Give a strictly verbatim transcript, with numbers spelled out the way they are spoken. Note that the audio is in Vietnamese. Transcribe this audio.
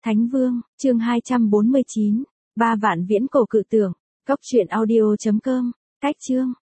Thánh Vương, chương hai trăm bốn mươi chín, ba vạn viễn cổ cự tưởng, cốc truyện audio chấm com, cách chương.